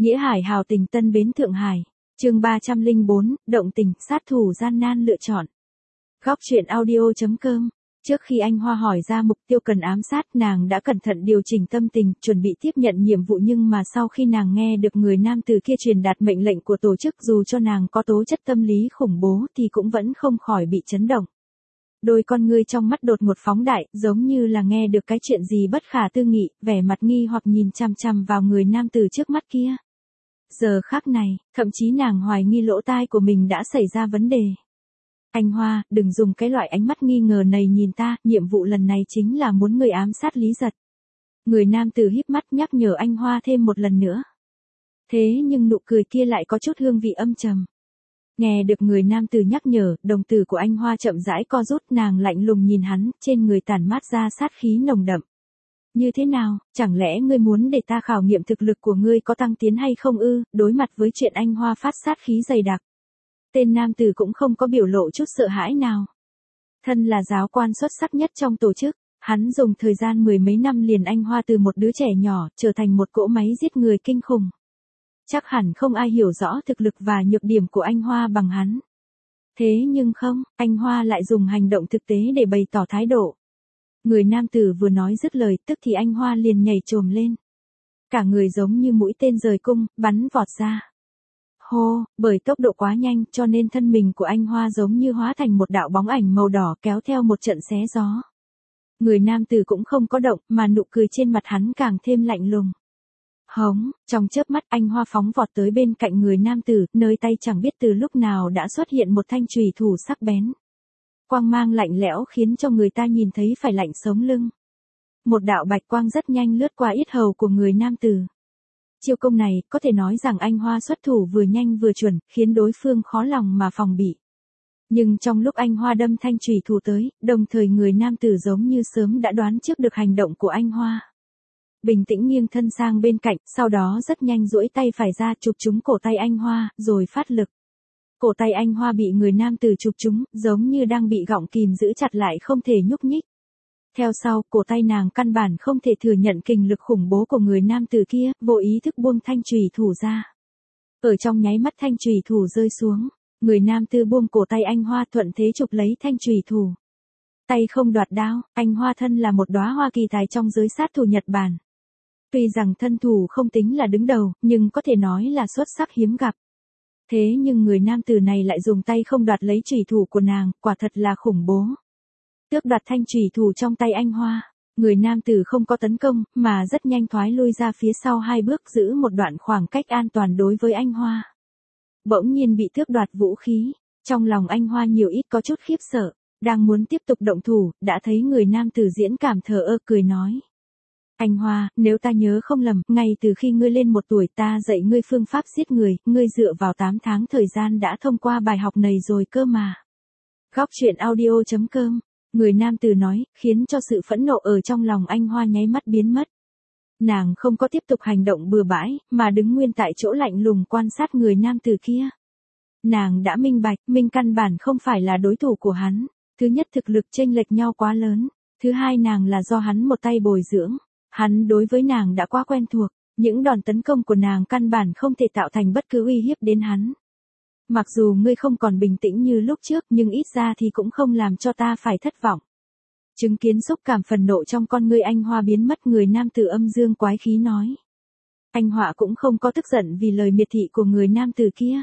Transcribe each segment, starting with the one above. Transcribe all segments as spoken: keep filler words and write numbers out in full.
Nghĩa Hải hào tình Tân Bến Thượng Hải. Chương ba trăm lẻ bốn, động tình, sát thủ gian nan lựa chọn. Góc truyện audio chấm com. Trước khi anh Hoa hỏi ra mục tiêu cần ám sát, nàng đã cẩn thận điều chỉnh tâm tình, chuẩn bị tiếp nhận nhiệm vụ, nhưng mà sau khi nàng nghe được người nam từ kia truyền đạt mệnh lệnh của tổ chức, dù cho nàng có tố chất tâm lý khủng bố thì cũng vẫn không khỏi bị chấn động. Đôi con ngươi trong mắt đột ngột phóng đại, giống như là nghe được cái chuyện gì bất khả tư nghị, vẻ mặt nghi hoặc nhìn chằm chằm vào người nam từ trước mắt kia. Giờ khắc này, thậm chí nàng hoài nghi lỗ tai của mình đã xảy ra vấn đề. Anh Hoa, đừng dùng cái loại ánh mắt nghi ngờ này nhìn ta, nhiệm vụ lần này chính là muốn người ám sát Lý Giật. Người nam tử híp mắt nhắc nhở anh Hoa thêm một lần nữa. Thế nhưng nụ cười kia lại có chút hương vị âm trầm. Nghe được người nam tử nhắc nhở, đồng tử của anh Hoa chậm rãi co rút, nàng lạnh lùng nhìn hắn, trên người tản mát ra sát khí nồng đậm. Như thế nào, chẳng lẽ ngươi muốn để ta khảo nghiệm thực lực của ngươi có tăng tiến hay không ư? Đối mặt với chuyện anh Hoa phát sát khí dày đặc, tên nam tử cũng không có biểu lộ chút sợ hãi nào. Thân là giáo quan xuất sắc nhất trong tổ chức, hắn dùng thời gian mười mấy năm liền anh Hoa từ một đứa trẻ nhỏ trở thành một cỗ máy giết người kinh khủng. Chắc hẳn không ai hiểu rõ thực lực và nhược điểm của anh Hoa bằng hắn. Thế nhưng không, anh Hoa lại dùng hành động thực tế để bày tỏ thái độ. Người nam tử vừa nói dứt lời, tức thì anh Hoa liền nhảy chồm lên. Cả người giống như mũi tên rời cung, bắn vọt ra. Hô, bởi tốc độ quá nhanh cho nên thân mình của anh Hoa giống như hóa thành một đạo bóng ảnh màu đỏ kéo theo một trận xé gió. Người nam tử cũng không có động, mà nụ cười trên mặt hắn càng thêm lạnh lùng. Hống, trong chớp mắt anh Hoa phóng vọt tới bên cạnh người nam tử, nơi tay chẳng biết từ lúc nào đã xuất hiện một thanh chùy thủ sắc bén. Quang mang lạnh lẽo khiến cho người ta nhìn thấy phải lạnh sống lưng. Một đạo bạch quang rất nhanh lướt qua yết hầu của người nam tử. Chiêu công này, có thể nói rằng anh Hoa xuất thủ vừa nhanh vừa chuẩn, khiến đối phương khó lòng mà phòng bị. Nhưng trong lúc anh Hoa đâm thanh chùy thủ tới, đồng thời người nam tử giống như sớm đã đoán trước được hành động của anh Hoa. Bình tĩnh nghiêng thân sang bên cạnh, sau đó rất nhanh duỗi tay phải ra chụp trúng cổ tay anh Hoa, rồi phát lực. Cổ tay anh Hoa bị người nam tử chụp trúng, giống như đang bị gọng kìm giữ chặt lại không thể nhúc nhích. Theo sau, cổ tay nàng căn bản không thể thừa nhận kình lực khủng bố của người nam tử kia, vô ý thức buông thanh chùy thủ ra. Ở trong nháy mắt thanh chùy thủ rơi xuống, người nam tử buông cổ tay anh Hoa, thuận thế chụp lấy thanh chùy thủ. Tay không đoạt đao, anh Hoa thân là một đóa hoa kỳ tài trong giới sát thủ Nhật Bản. Tuy rằng thân thủ không tính là đứng đầu, nhưng có thể nói là xuất sắc hiếm gặp. Thế nhưng người nam tử này lại dùng tay không đoạt lấy chùy thủ của nàng, quả thật là khủng bố. Tước đoạt thanh chùy thủ trong tay anh Hoa, người nam tử không có tấn công, mà rất nhanh thoái lui ra phía sau hai bước, giữ một đoạn khoảng cách an toàn đối với anh Hoa. Bỗng nhiên bị tước đoạt vũ khí, trong lòng anh Hoa nhiều ít có chút khiếp sợ, đang muốn tiếp tục động thủ, đã thấy người nam tử diễn cảm thờ ơ cười nói. Anh Hoa, nếu ta nhớ không lầm, ngay từ khi ngươi lên một tuổi ta dạy ngươi phương pháp giết người, ngươi dựa vào tám tháng thời gian đã thông qua bài học này rồi cơ mà. Góc truyện audio chấm com. Người nam tử nói, khiến cho sự phẫn nộ ở trong lòng anh Hoa nháy mắt biến mất. Nàng không có tiếp tục hành động bừa bãi, mà đứng nguyên tại chỗ lạnh lùng quan sát người nam tử kia. Nàng đã minh bạch, mình căn bản không phải là đối thủ của hắn. Thứ nhất, thực lực chênh lệch nhau quá lớn. Thứ hai, nàng là do hắn một tay bồi dưỡng. Hắn đối với nàng đã quá quen thuộc, những đòn tấn công của nàng căn bản không thể tạo thành bất cứ uy hiếp đến hắn. Mặc dù ngươi không còn bình tĩnh như lúc trước, nhưng ít ra thì cũng không làm cho ta phải thất vọng. Chứng kiến xúc cảm phần nộ trong con ngươi anh Hoa biến mất, người nam tử âm dương quái khí nói. Anh Hoa cũng không có tức giận vì lời miệt thị của người nam tử kia,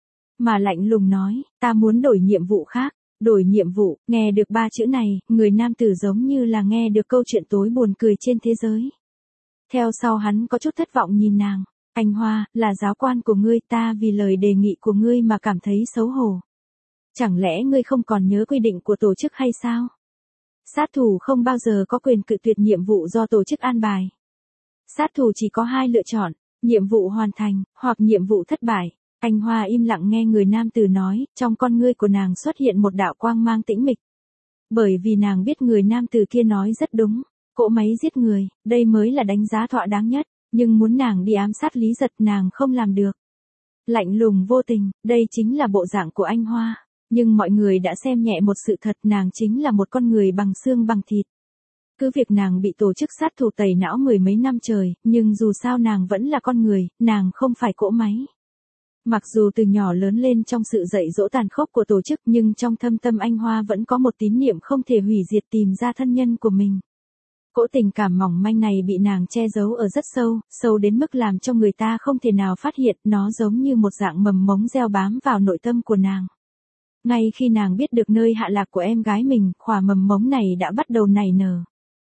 mà lạnh lùng nói, ta muốn đổi nhiệm vụ khác. Đổi nhiệm vụ, nghe được ba chữ này, người nam tử giống như là nghe được câu chuyện tối buồn cười trên thế giới. Theo sau hắn có chút thất vọng nhìn nàng. Anh Hoa, là giáo quan của ngươi, ta vì lời đề nghị của ngươi mà cảm thấy xấu hổ. Chẳng lẽ ngươi không còn nhớ quy định của tổ chức hay sao? Sát thủ không bao giờ có quyền cự tuyệt nhiệm vụ do tổ chức an bài. Sát thủ chỉ có hai lựa chọn, nhiệm vụ hoàn thành, hoặc nhiệm vụ thất bại. Anh Hoa im lặng nghe người nam tử nói, trong con ngươi của nàng xuất hiện một đạo quang mang tĩnh mịch. Bởi vì nàng biết người nam tử kia nói rất đúng, cỗ máy giết người, đây mới là đánh giá thỏa đáng nhất, nhưng muốn nàng đi ám sát Lý Giật nàng không làm được. Lạnh lùng vô tình, đây chính là bộ dạng của anh Hoa, nhưng mọi người đã xem nhẹ một sự thật, nàng chính là một con người bằng xương bằng thịt. Cứ việc nàng bị tổ chức sát thủ tẩy não mười mấy năm trời, nhưng dù sao nàng vẫn là con người, nàng không phải cỗ máy. Mặc dù từ nhỏ lớn lên trong sự dạy dỗ tàn khốc của tổ chức nhưng trong thâm tâm anh Hoa vẫn có một tín niệm không thể hủy diệt tìm ra thân nhân của mình. Cỗ tình cảm mỏng manh này bị nàng che giấu ở rất sâu, sâu đến mức làm cho người ta không thể nào phát hiện, nó giống như một dạng mầm mống gieo bám vào nội tâm của nàng. Ngay khi nàng biết được nơi hạ lạc của em gái mình, khỏa mầm mống này đã bắt đầu nảy nở.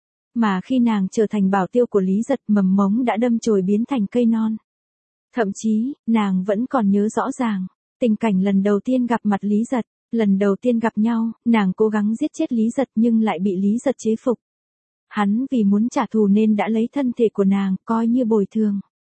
Mà khi nàng trở thành bảo tiêu của Lý Giật, mầm mống đã đâm chồi biến thành cây non. Thậm chí, nàng vẫn còn nhớ rõ ràng, tình cảnh lần đầu tiên gặp mặt Lý Giật, lần đầu tiên gặp nhau, nàng cố gắng giết chết Lý Giật nhưng lại bị Lý Giật chế phục. Hắn vì muốn trả thù nên đã lấy thân thể của nàng, coi như bồi thường.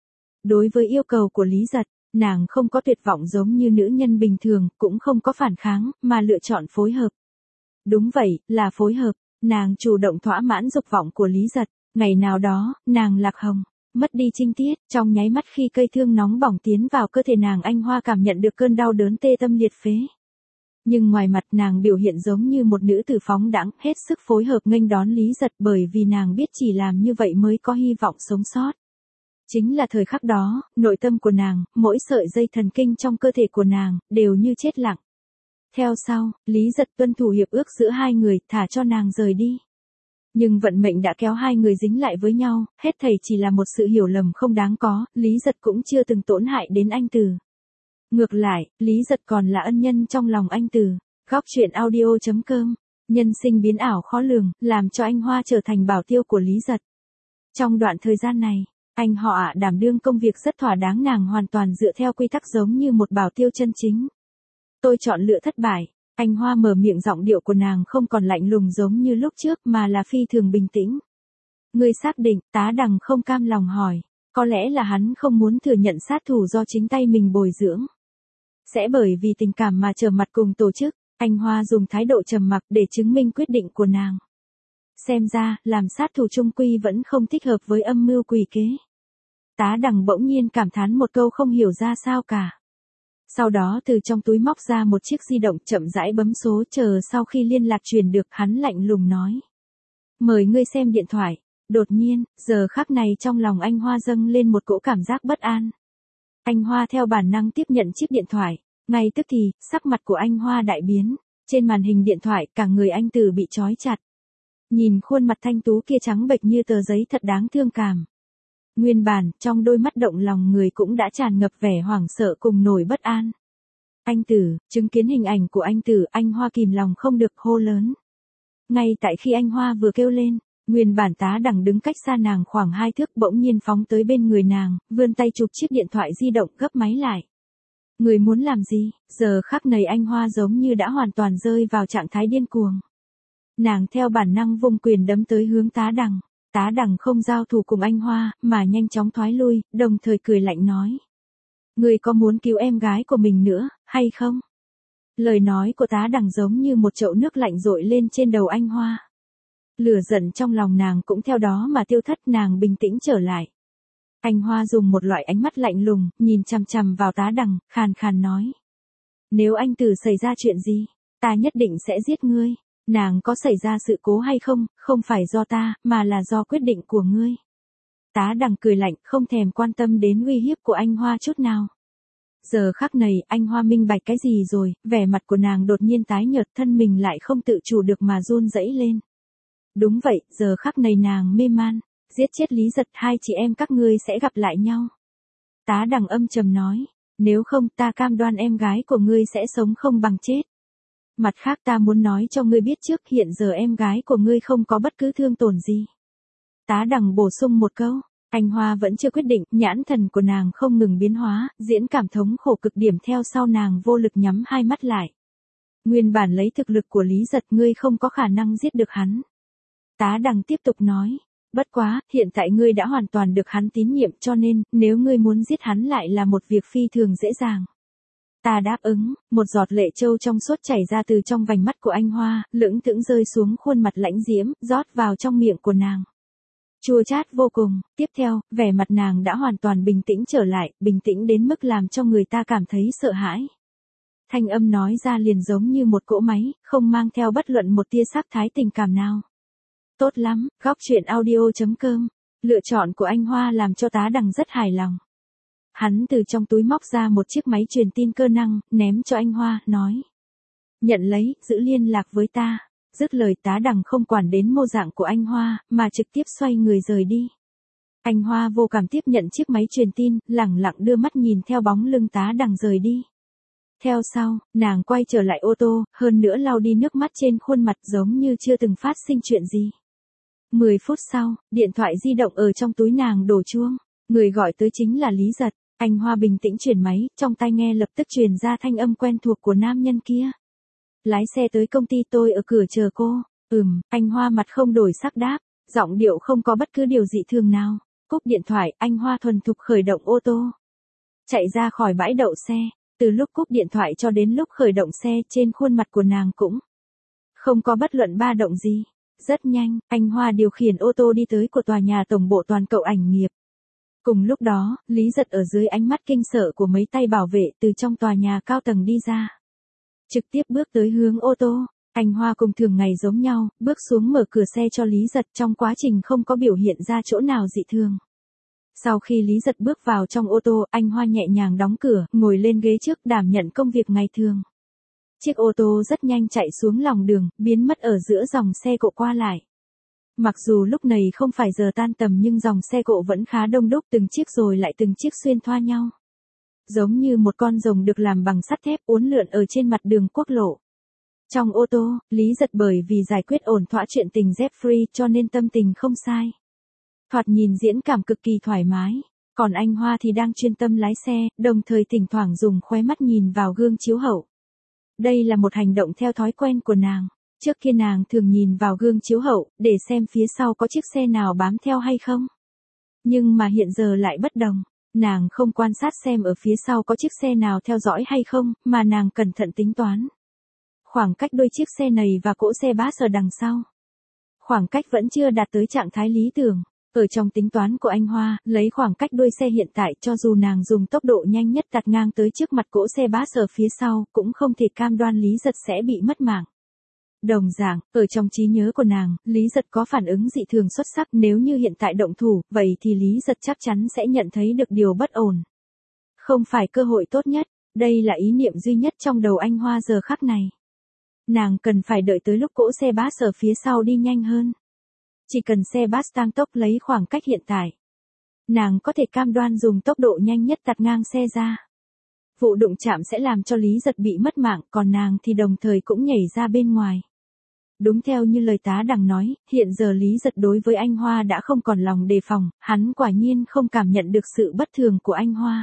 Đối với yêu cầu của Lý Giật, nàng không có tuyệt vọng giống như nữ nhân bình thường, cũng không có phản kháng, mà lựa chọn phối hợp. Đúng vậy, là phối hợp, nàng chủ động thỏa mãn dục vọng của Lý Giật. Ngày nào đó, nàng lạc hồng, mất đi trinh tiết, trong nháy mắt khi cây thương nóng bỏng tiến vào cơ thể nàng, anh Hoa cảm nhận được cơn đau đớn tê tâm liệt phế. Nhưng ngoài mặt nàng biểu hiện giống như một nữ tử phóng đãng, hết sức phối hợp nghênh đón Lý Giật bởi vì nàng biết chỉ làm như vậy mới có hy vọng sống sót. Chính là thời khắc đó, nội tâm của nàng, mỗi sợi dây thần kinh trong cơ thể của nàng, đều như chết lặng. Theo sau, Lý Giật tuân thủ hiệp ước giữa hai người, thả cho nàng rời đi. Nhưng vận mệnh đã kéo hai người dính lại với nhau, hết thảy chỉ là một sự hiểu lầm không đáng có, Lý Giật cũng chưa từng tổn hại đến anh Từ. Ngược lại, Lý Giật còn là ân nhân trong lòng anh Từ. Góc truyện audio chấm com. Nhân sinh biến ảo khó lường, làm cho anh Hoa trở thành bảo tiêu của Lý Giật. Trong đoạn thời gian này, anh họ ạ đảm đương công việc rất thỏa đáng, nàng hoàn toàn dựa theo quy tắc giống như một bảo tiêu chân chính. Tôi chọn lựa thất bại. Anh Hoa mở miệng, giọng điệu của nàng không còn lạnh lùng giống như lúc trước mà là phi thường bình tĩnh. Ngươi xác định, Tá Đằng không cam lòng hỏi. Có lẽ là hắn không muốn thừa nhận sát thủ do chính tay mình bồi dưỡng. Sẽ bởi vì tình cảm mà trở mặt cùng tổ chức, anh Hoa dùng thái độ trầm mặc để chứng minh quyết định của nàng. Xem ra, làm sát thủ trung quy vẫn không thích hợp với âm mưu quỷ kế. Tá Đằng bỗng nhiên cảm thán một câu không hiểu ra sao cả. Sau đó từ trong túi móc ra một chiếc di động, chậm rãi bấm số, chờ sau khi liên lạc truyền được, hắn lạnh lùng nói. Mời ngươi xem điện thoại. Đột nhiên, giờ khắc này trong lòng anh Hoa dâng lên một cỗ cảm giác bất an. Anh Hoa theo bản năng tiếp nhận chiếc điện thoại. Ngay tức thì, sắc mặt của anh Hoa đại biến. Trên màn hình điện thoại, cả người anh Từ bị trói chặt. Nhìn khuôn mặt thanh tú kia trắng bệch như tờ giấy thật đáng thương cảm. Nguyên bản, trong đôi mắt động lòng người cũng đã tràn ngập vẻ hoảng sợ cùng nỗi bất an. Anh Tử, chứng kiến hình ảnh của anh Tử, anh Hoa kìm lòng không được hô lớn. Ngay tại khi anh Hoa vừa kêu lên, nguyên bản Tá Đằng đứng cách xa nàng khoảng hai thước bỗng nhiên phóng tới bên người nàng, vươn tay chụp chiếc điện thoại di động, gấp máy lại. Người muốn làm gì? Giờ khắc này anh Hoa giống như đã hoàn toàn rơi vào trạng thái điên cuồng. Nàng theo bản năng vung quyền đấm tới hướng Tá Đằng. Tá Đằng không giao thủ cùng anh Hoa, mà nhanh chóng thoái lui, đồng thời cười lạnh nói. Người có muốn cứu em gái của mình nữa, hay không? Lời nói của Tá Đằng giống như một chậu nước lạnh dội lên trên đầu anh Hoa. Lửa giận trong lòng nàng cũng theo đó mà tiêu thất, nàng bình tĩnh trở lại. Anh Hoa dùng một loại ánh mắt lạnh lùng, nhìn chằm chằm vào Tá Đằng, khàn khàn nói. Nếu anh Tử xảy ra chuyện gì, ta nhất định sẽ giết ngươi. Nàng có xảy ra sự cố hay không, không phải do ta, mà là do quyết định của ngươi. Tá Đằng cười lạnh, không thèm quan tâm đến uy hiếp của anh Hoa chút nào. Giờ khắc này, anh Hoa minh bạch cái gì rồi, vẻ mặt của nàng đột nhiên tái nhợt, thân mình lại không tự chủ được mà run rẩy lên. Đúng vậy, giờ khắc này nàng mê man, giết chết Lý Giật, hai chị em các ngươi sẽ gặp lại nhau. Tá Đằng âm trầm nói, nếu không ta cam đoan em gái của ngươi sẽ sống không bằng chết. Mặt khác ta muốn nói cho ngươi biết trước, hiện giờ em gái của ngươi không có bất cứ thương tổn gì. Tá Đằng bổ sung một câu, anh Hoa vẫn chưa quyết định, nhãn thần của nàng không ngừng biến hóa, diễn cảm thống khổ cực điểm, theo sau nàng vô lực nhắm hai mắt lại. Nguyên bản lấy thực lực của Lý Giật ngươi không có khả năng giết được hắn. Tá Đằng tiếp tục nói, bất quá, hiện tại ngươi đã hoàn toàn được hắn tín nhiệm, cho nên, nếu ngươi muốn giết hắn lại là một việc phi thường dễ dàng. Ta đáp ứng, một giọt lệ trâu trong suốt chảy ra từ trong vành mắt của anh Hoa, lững thững rơi xuống khuôn mặt lãnh diễm, rót vào trong miệng của nàng. Chua chát vô cùng, tiếp theo, vẻ mặt nàng đã hoàn toàn bình tĩnh trở lại, bình tĩnh đến mức làm cho người ta cảm thấy sợ hãi. Thanh âm nói ra liền giống như một cỗ máy, không mang theo bất luận một tia sắc thái tình cảm nào. Tốt lắm, góc chuyện audio.com. Lựa chọn của anh Hoa làm cho tá đằng rất hài lòng. Hắn từ trong túi móc ra một chiếc máy truyền tin cơ năng, ném cho anh Hoa, nói. Nhận lấy, giữ liên lạc với ta. Dứt lời tá đằng không quản đến mô dạng của anh Hoa, mà trực tiếp xoay người rời đi. Anh Hoa vô cảm tiếp nhận chiếc máy truyền tin, lẳng lặng đưa mắt nhìn theo bóng lưng tá đằng rời đi. Theo sau, nàng quay trở lại ô tô, hơn nữa lau đi nước mắt trên khuôn mặt giống như chưa từng phát sinh chuyện gì. Mười phút sau, điện thoại di động ở trong túi nàng đổ chuông. Người gọi tới chính là Lý Giật. Anh Hoa bình tĩnh chuyển máy, trong tai nghe lập tức truyền ra thanh âm quen thuộc của nam nhân kia. Lái xe tới công ty tôi ở cửa chờ cô. Ừm, anh Hoa mặt không đổi sắc đáp, giọng điệu không có bất cứ điều dị thường nào. Cúp điện thoại, anh Hoa thuần thục khởi động ô tô. Chạy ra khỏi bãi đậu xe, từ lúc cúp điện thoại cho đến lúc khởi động xe trên khuôn mặt của nàng cũng không có bất luận ba động gì. Rất nhanh, anh Hoa điều khiển ô tô đi tới của tòa nhà tổng bộ toàn cầu ảnh nghiệp. Cùng lúc đó, Lý Giật ở dưới ánh mắt kinh sợ của mấy tay bảo vệ từ trong tòa nhà cao tầng đi ra. Trực tiếp bước tới hướng ô tô, anh Hoa cùng thường ngày giống nhau, bước xuống mở cửa xe cho Lý Giật, trong quá trình không có biểu hiện ra chỗ nào dị thường. Sau khi Lý Giật bước vào trong ô tô, anh Hoa nhẹ nhàng đóng cửa, ngồi lên ghế trước đảm nhận công việc ngày thường. Chiếc ô tô rất nhanh chạy xuống lòng đường, biến mất ở giữa dòng xe cộ qua lại. Mặc dù lúc này không phải giờ tan tầm nhưng dòng xe cộ vẫn khá đông đúc, từng chiếc rồi lại từng chiếc xuyên thoa nhau. Giống như một con rồng được làm bằng sắt thép uốn lượn ở trên mặt đường quốc lộ. Trong ô tô, Lý Giật bởi vì giải quyết ổn thỏa chuyện tình Jeffrey cho nên tâm tình không sai. Thoạt nhìn diễn cảm cực kỳ thoải mái. Còn anh Hoa thì đang chuyên tâm lái xe, đồng thời thỉnh thoảng dùng khóe mắt nhìn vào gương chiếu hậu. Đây là một hành động theo thói quen của nàng. Trước kia nàng thường nhìn vào gương chiếu hậu, để xem phía sau có chiếc xe nào bám theo hay không. Nhưng mà hiện giờ lại bất đồng. Nàng không quan sát xem ở phía sau có chiếc xe nào theo dõi hay không, mà nàng cẩn thận tính toán. Khoảng cách đôi chiếc xe này và cỗ xe bus ở đằng sau. Khoảng cách vẫn chưa đạt tới trạng thái lý tưởng. Ở trong tính toán của anh Hoa, lấy khoảng cách đuôi xe hiện tại cho dù nàng dùng tốc độ nhanh nhất tạt ngang tới trước mặt cỗ xe bus ở phía sau, cũng không thể cam đoan Lý Giật sẽ bị mất mạng. Đồng dạng, ở trong trí nhớ của nàng, Lý Giật có phản ứng dị thường xuất sắc, nếu như hiện tại động thủ, vậy thì Lý Giật chắc chắn sẽ nhận thấy được điều bất ổn. Không phải cơ hội tốt nhất, đây là ý niệm duy nhất trong đầu anh Hoa giờ khắc này. Nàng cần phải đợi tới lúc cỗ xe bus ở phía sau đi nhanh hơn. Chỉ cần xe bus tăng tốc lấy khoảng cách hiện tại, nàng có thể cam đoan dùng tốc độ nhanh nhất tạt ngang xe ra. Vụ đụng chạm sẽ làm cho Lý Giật bị mất mạng, còn nàng thì đồng thời cũng nhảy ra bên ngoài. Đúng theo như lời tá đằng nói, hiện giờ Lý Giật đối với anh Hoa đã không còn lòng đề phòng, hắn quả nhiên không cảm nhận được sự bất thường của anh Hoa.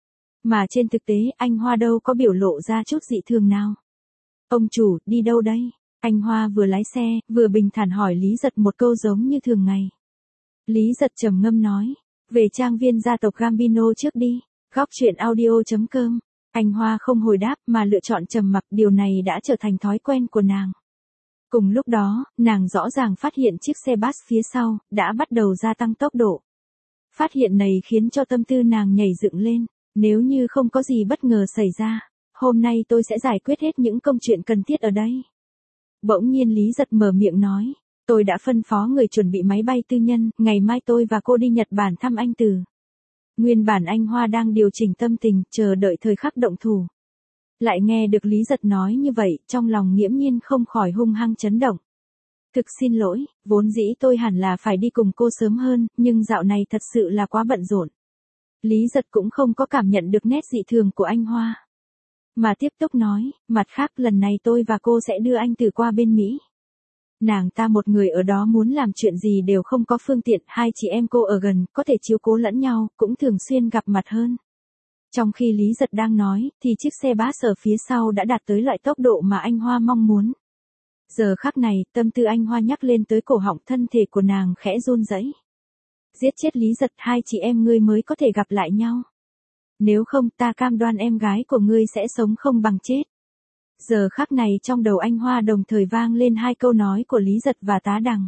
Mà trên thực tế, anh Hoa đâu có biểu lộ ra chút dị thường nào. Ông chủ, đi đâu đây? Anh Hoa vừa lái xe, vừa bình thản hỏi Lý Giật một câu giống như thường ngày. Lý Giật trầm ngâm nói, về trang viên gia tộc Gambino trước đi. Góc chuyện audio.com. Anh Hoa không hồi đáp mà lựa chọn trầm mặc, điều này đã trở thành thói quen của nàng. Cùng lúc đó, nàng rõ ràng phát hiện chiếc xe bus phía sau đã bắt đầu gia tăng tốc độ. Phát hiện này khiến cho tâm tư nàng nhảy dựng lên. Nếu như không có gì bất ngờ xảy ra, hôm nay tôi sẽ giải quyết hết những công chuyện cần thiết ở đây. Bỗng nhiên Lý Giật mở miệng nói, tôi đã phân phó người chuẩn bị máy bay tư nhân, ngày mai tôi và cô đi Nhật Bản thăm anh Từ. Nguyên bản anh Hoa đang điều chỉnh tâm tình, chờ đợi thời khắc động thủ. Lại nghe được Lý Giật nói như vậy, trong lòng nghiễm nhiên không khỏi hung hăng chấn động. Thực xin lỗi, vốn dĩ tôi hẳn là phải đi cùng cô sớm hơn, nhưng dạo này thật sự là quá bận rộn. Lý Giật cũng không có cảm nhận được nét dị thường của anh Hoa. Mà tiếp tục nói, mặt khác lần này tôi và cô sẽ đưa anh Từ qua bên Mỹ. Nàng ta một người ở đó muốn làm chuyện gì đều không có phương tiện, hai chị em cô ở gần, có thể chiếu cố lẫn nhau, cũng thường xuyên gặp mặt hơn. Trong khi Lý Giật đang nói, thì chiếc xe bus ở phía sau đã đạt tới loại tốc độ mà anh Hoa mong muốn. Giờ khắc này, tâm tư anh Hoa nhắc lên tới cổ họng, thân thể của nàng khẽ run rẩy. Giết chết Lý Giật, hai chị em ngươi mới có thể gặp lại nhau. Nếu không, ta cam đoan em gái của ngươi sẽ sống không bằng chết. Giờ khắc này trong đầu anh Hoa đồng thời vang lên hai câu nói của Lý Giật và tá đằng.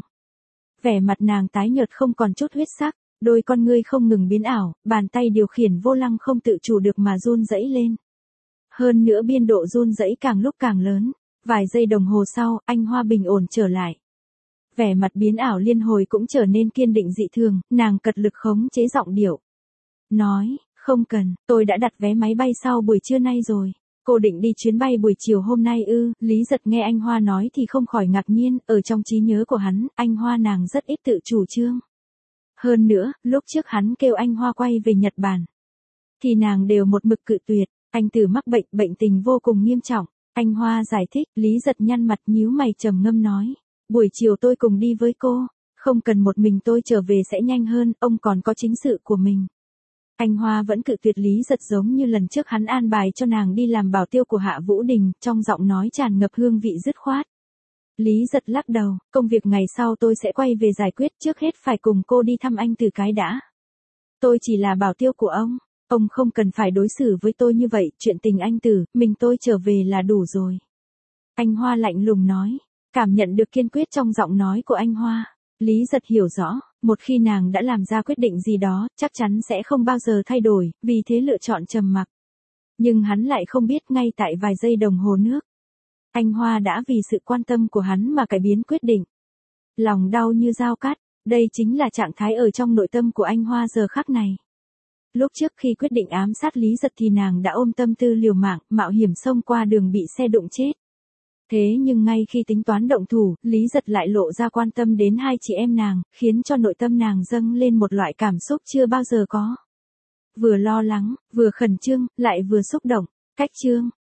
Vẻ mặt nàng tái nhợt không còn chút huyết sắc, đôi con ngươi không ngừng biến ảo, bàn tay điều khiển vô lăng không tự chủ được mà run rẩy lên. Hơn nữa biên độ run rẩy càng lúc càng lớn, vài giây đồng hồ sau, anh Hoa bình ổn trở lại. Vẻ mặt biến ảo liên hồi cũng trở nên kiên định dị thường, nàng cật lực khống chế giọng điệu. Nói, không cần, tôi đã đặt vé máy bay sau buổi trưa nay rồi. Cô định đi chuyến bay buổi chiều hôm nay ư? Lý Giật nghe anh Hoa nói thì không khỏi ngạc nhiên, ở trong trí nhớ của hắn, anh Hoa nàng rất ít tự chủ trương. Hơn nữa, lúc trước hắn kêu anh Hoa quay về Nhật Bản, thì nàng đều một mực cự tuyệt, anh Tử mắc bệnh, bệnh tình vô cùng nghiêm trọng. Anh Hoa giải thích, Lý Giật nhăn mặt nhíu mày trầm ngâm nói, buổi chiều tôi cùng đi với cô, không cần một mình tôi trở về sẽ nhanh hơn, ông còn có chính sự của mình. Anh Hoa vẫn cự tuyệt Lý Giật giống như lần trước hắn an bài cho nàng đi làm bảo tiêu của Hạ Vũ Đình, trong giọng nói tràn ngập hương vị dứt khoát. Lý Giật lắc đầu, công việc ngày sau tôi sẽ quay về giải quyết, trước hết phải cùng cô đi thăm anh Tử cái đã. Tôi chỉ là bảo tiêu của ông, ông không cần phải đối xử với tôi như vậy, chuyện tình anh Tử, mình tôi trở về là đủ rồi. Anh Hoa lạnh lùng nói, cảm nhận được kiên quyết trong giọng nói của anh Hoa. Lý Giật hiểu rõ, một khi nàng đã làm ra quyết định gì đó, chắc chắn sẽ không bao giờ thay đổi, vì thế lựa chọn trầm mặc. Nhưng hắn lại không biết ngay tại vài giây đồng hồ nước, anh Hoa đã vì sự quan tâm của hắn mà cải biến quyết định. Lòng đau như dao cắt, đây chính là trạng thái ở trong nội tâm của anh Hoa giờ khắc này. Lúc trước khi quyết định ám sát Lý Giật thì nàng đã ôm tâm tư liều mạng, mạo hiểm xông qua đường bị xe đụng chết. Thế nhưng ngay khi tính toán động thủ, Lý Giật lại lộ ra quan tâm đến hai chị em nàng, khiến cho nội tâm nàng dâng lên một loại cảm xúc chưa bao giờ có. Vừa lo lắng, vừa khẩn trương, lại vừa xúc động. Cách chương